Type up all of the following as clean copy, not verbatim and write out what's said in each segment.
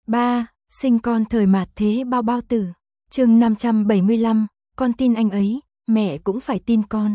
3. Sinh con thời mạt thế bao bao tử. Chương 575, con tin anh ấy, mẹ cũng phải tin con.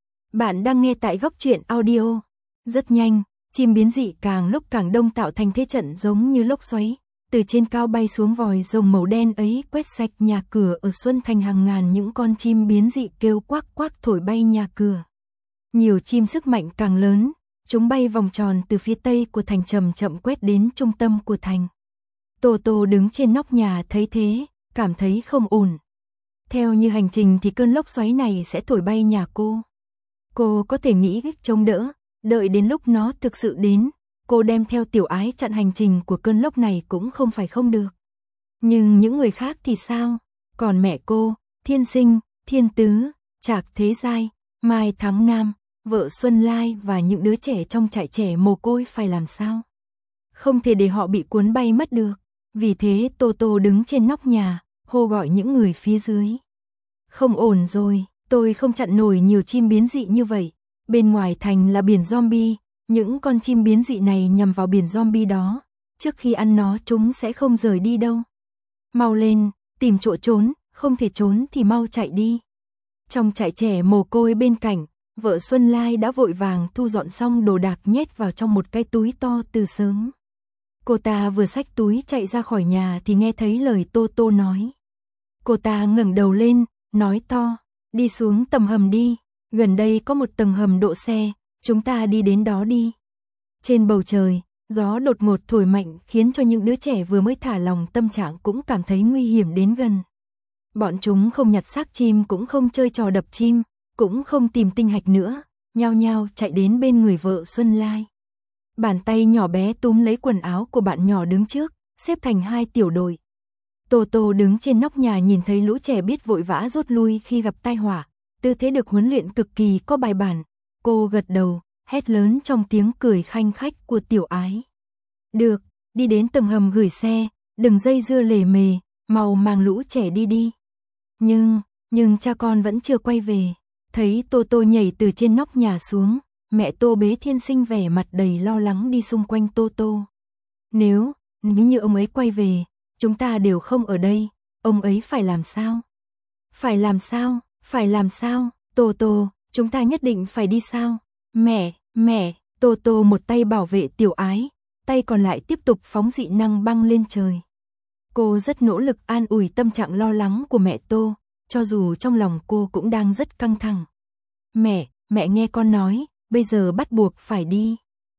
Bạn đang nghe tại Góc Truyện Audio. Rất nhanh, chim biến dị càng lúc càng đông tạo thành thế trận giống như lốc xoáy. Từ trên cao bay xuống vòi rồng màu đen ấy quét sạch nhà cửa ở Xuân Thành, hàng ngàn những con chim biến dị kêu quắc quắc thổi bay nhà cửa. Nhiều chim sức mạnh càng lớn, chúng bay vòng tròn từ phía tây của thành chậm chậm quét đến trung tâm của thành. Tô Tô đứng trên nóc nhà thấy thế, cảm thấy không ổn. Theo như hành trình thì cơn lốc xoáy này sẽ thổi bay nhà cô. Cô có thể nghĩ chống đỡ, đợi đến lúc nó thực sự đến, cô đem theo Tiểu Ái chặn hành trình của cơn lốc này cũng không phải không được. Nhưng những người khác thì sao? Còn mẹ cô, Thiên Sinh, Thiên Tứ, Trạc Thế Giai, Mai Thắng Nam, vợ Xuân Lai và những đứa trẻ trong trại trẻ mồ côi phải làm sao? Không thể để họ bị cuốn bay mất được. Vì thế Tô Tô đứng trên nóc nhà, hô gọi những người phía dưới. Không ổn rồi, tôi không chặn nổi nhiều chim biến dị như vậy. Bên ngoài thành là biển zombie, những con chim biến dị này nhằm vào biển zombie đó. Trước khi ăn nó chúng sẽ không rời đi đâu. Mau lên, tìm chỗ trốn, không thể trốn thì mau chạy đi. Trong trại trẻ mồ côi bên cạnh, vợ Xuân Lai đã vội vàng thu dọn xong đồ đạc nhét vào trong một cái túi to từ sớm. Cô ta vừa xách túi chạy ra khỏi nhà thì nghe thấy lời Tô Tô nói. Cô ta ngẩng đầu lên, nói to, đi xuống tầng hầm đi, gần đây có một tầng hầm đỗ xe, chúng ta đi đến đó đi. Trên bầu trời, gió đột ngột thổi mạnh khiến cho những đứa trẻ vừa mới thả lòng tâm trạng cũng cảm thấy nguy hiểm đến gần. Bọn chúng không nhặt xác chim, cũng không chơi trò đập chim, cũng không tìm tinh hạch nữa, nhao nhao chạy đến bên người vợ Xuân Lai. Bàn tay nhỏ bé túm lấy quần áo của bạn nhỏ đứng trước, xếp thành hai tiểu đội. Tô Tô đứng trên nóc nhà nhìn thấy lũ trẻ biết vội vã rút lui khi gặp tai họa, tư thế được huấn luyện cực kỳ có bài bản. Cô gật đầu, hét lớn trong tiếng cười khanh khách của Tiểu Ái. Được, đi đến tầng hầm gửi xe, đừng dây dưa lề mề, mau mang lũ trẻ đi đi. Nhưng cha con vẫn chưa quay về. Thấy Tô Tô nhảy từ trên nóc nhà xuống, mẹ Tô bế Thiên Sinh vẻ mặt đầy lo lắng đi xung quanh Tô Tô. Nếu như ông ấy quay về, chúng ta đều không ở đây, ông ấy phải làm sao? Phải làm sao? Tô Tô, chúng ta nhất định phải đi sao? Mẹ, Tô Tô một tay bảo vệ Tiểu Ái, tay còn lại tiếp tục phóng dị năng băng lên trời. Cô rất nỗ lực an ủi tâm trạng lo lắng của mẹ Tô, cho dù trong lòng cô cũng đang rất căng thẳng. Mẹ nghe con nói, bây giờ bắt buộc phải đi.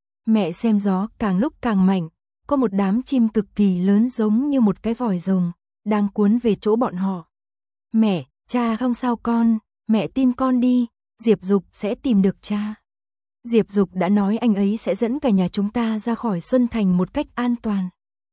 Mẹ xem gió càng lúc càng mạnh, có một đám chim cực kỳ lớn giống như một cái vòi rồng, đang cuốn về chỗ bọn họ. Mẹ, cha không sao con, mẹ tin con đi, Diệp Dục sẽ tìm được cha. Diệp Dục đã nói anh ấy sẽ dẫn cả nhà chúng ta ra khỏi Xuân Thành một cách an toàn.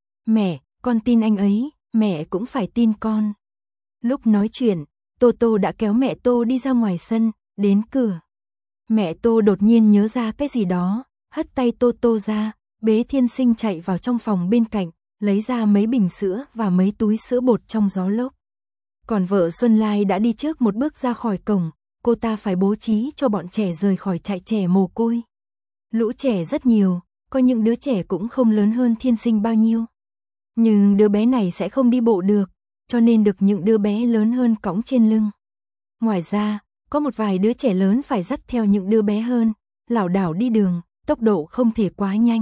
Mẹ, con tin anh ấy, mẹ cũng phải tin con. Lúc nói chuyện, Tô Tô đã kéo mẹ Tô đi ra ngoài sân, đến cửa. Mẹ Tô đột nhiên nhớ ra cái gì đó, hất tay Tô Tô ra, bế Thiên Sinh chạy vào trong phòng bên cạnh, lấy ra mấy bình sữa và mấy túi sữa bột trong gió lốc. Còn vợ Xuân Lai đã đi trước một bước ra khỏi cổng, cô ta phải bố trí cho bọn trẻ rời khỏi trại trẻ mồ côi. Lũ trẻ rất nhiều, có những đứa trẻ cũng không lớn hơn Thiên Sinh bao nhiêu. Nhưng đứa bé này sẽ không đi bộ được, cho nên được những đứa bé lớn hơn cõng trên lưng. Ngoài ra, có một vài đứa trẻ lớn phải dắt theo những đứa bé hơn, lảo đảo đi đường, tốc độ không thể quá nhanh.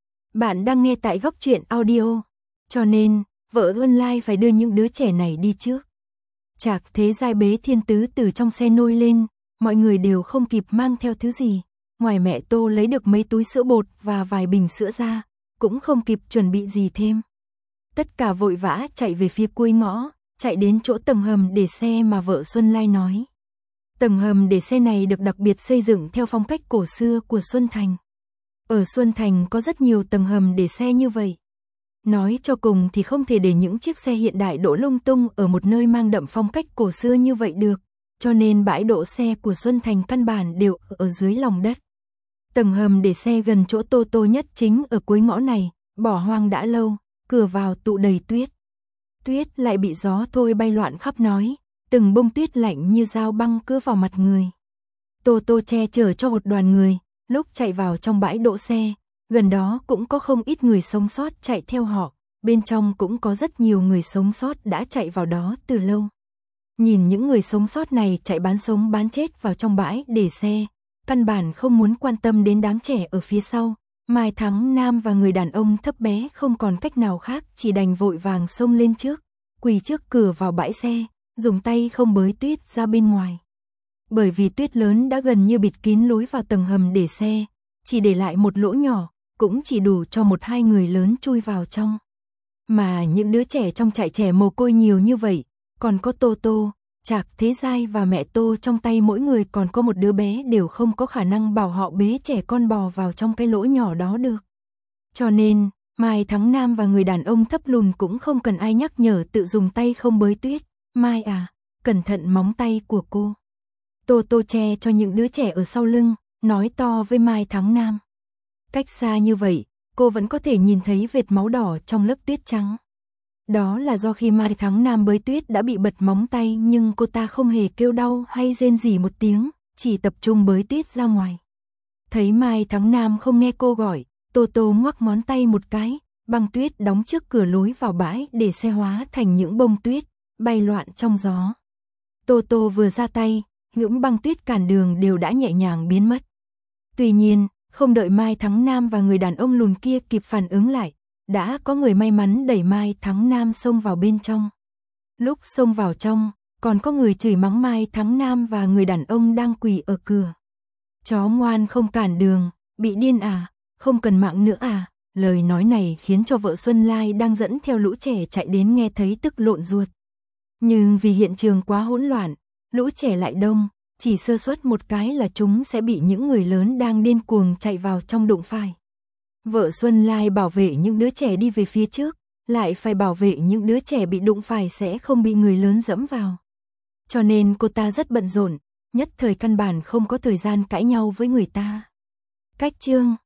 Bạn đang nghe tại Góc Truyện Audio, cho nên, vợ Xuân Lai phải đưa những đứa trẻ này đi trước. Trạc Thế Giai bế Thiên Tứ từ trong xe nôi lên, mọi người đều không kịp mang theo thứ gì. Ngoài mẹ Tô lấy được mấy túi sữa bột và vài bình sữa ra, cũng không kịp chuẩn bị gì thêm. Tất cả vội vã chạy về phía cuối ngõ, chạy đến chỗ tầng hầm để xe mà vợ Xuân Lai nói. Tầng hầm để xe này được đặc biệt xây dựng theo phong cách cổ xưa của Xuân Thành. Ở Xuân Thành có rất nhiều tầng hầm để xe như vậy. Nói cho cùng thì không thể để những chiếc xe hiện đại đỗ lung tung ở một nơi mang đậm phong cách cổ xưa như vậy được, cho nên bãi đỗ xe của Xuân Thành căn bản đều ở dưới lòng đất. Tầng hầm để xe gần chỗ Tô Tô nhất chính ở cuối ngõ này, bỏ hoang đã lâu, cửa vào tụ đầy tuyết. Tuyết lại bị gió thôi bay loạn khắp nói, từng bông tuyết lạnh như dao băng cứa vào mặt người. Tô Tô che chở cho một đoàn người, lúc chạy vào trong bãi đỗ xe, gần đó cũng có không ít người sống sót chạy theo họ, bên trong cũng có rất nhiều người sống sót đã chạy vào đó từ lâu. Nhìn những người sống sót này chạy bán sống bán chết vào trong bãi để xe, căn bản không muốn quan tâm đến đám trẻ ở phía sau. Mai Thắng Nam và người đàn ông thấp bé không còn cách nào khác, chỉ đành vội vàng xông lên trước, quỳ trước cửa vào bãi xe, dùng tay không bới tuyết ra bên ngoài. Bởi vì tuyết lớn đã gần như bịt kín lối vào tầng hầm để xe, chỉ để lại một lỗ nhỏ, cũng chỉ đủ cho 1-2 người lớn chui vào trong. Mà những đứa trẻ trong trại trẻ mồ côi nhiều như vậy, còn có Tô Tô, Trạc Thế Giai và mẹ Tô trong tay mỗi người còn có một đứa bé, đều không có khả năng bảo họ bế trẻ con bò vào trong cái lỗ nhỏ đó được. Cho nên, Mai Thắng Nam và người đàn ông thấp lùn cũng không cần ai nhắc nhở tự dùng tay không bới tuyết. Mai à, cẩn thận móng tay của cô. Tô Tô che cho những đứa trẻ ở sau lưng, nói to với Mai Thắng Nam. Cách xa như vậy, cô vẫn có thể nhìn thấy vệt máu đỏ trong lớp tuyết trắng. Đó là do khi Mai Thắng Nam bới tuyết đã bị bật móng tay, nhưng cô ta không hề kêu đau hay rên rỉ một tiếng, chỉ tập trung bới tuyết ra ngoài. Thấy Mai Thắng Nam không nghe cô gọi, Tô Tô ngoắc ngón tay một cái, băng tuyết đóng trước cửa lối vào bãi để xe hóa thành những bông tuyết, bay loạn trong gió. Tô Tô vừa ra tay, những băng tuyết cản đường đều đã nhẹ nhàng biến mất. Tuy nhiên, không đợi Mai Thắng Nam và người đàn ông lùn kia kịp phản ứng lại, đã có người may mắn đẩy Mai Thắng Nam xông vào bên trong. Lúc xông vào trong, còn có người chửi mắng Mai Thắng Nam và người đàn ông đang quỳ ở cửa. Chó ngoan không cản đường, bị điên à, không cần mạng nữa à. Lời nói này khiến cho vợ Xuân Lai đang dẫn theo lũ trẻ chạy đến nghe thấy tức lộn ruột. Nhưng vì hiện trường quá hỗn loạn, lũ trẻ lại đông, chỉ sơ suất một cái là chúng sẽ bị những người lớn đang điên cuồng chạy vào trong đụng phải. Vợ Xuân Lai bảo vệ những đứa trẻ đi về phía trước, lại phải bảo vệ những đứa trẻ bị đụng phải sẽ không bị người lớn dẫm vào. Cho nên cô ta rất bận rộn, nhất thời căn bản không có thời gian cãi nhau với người ta. Cách chương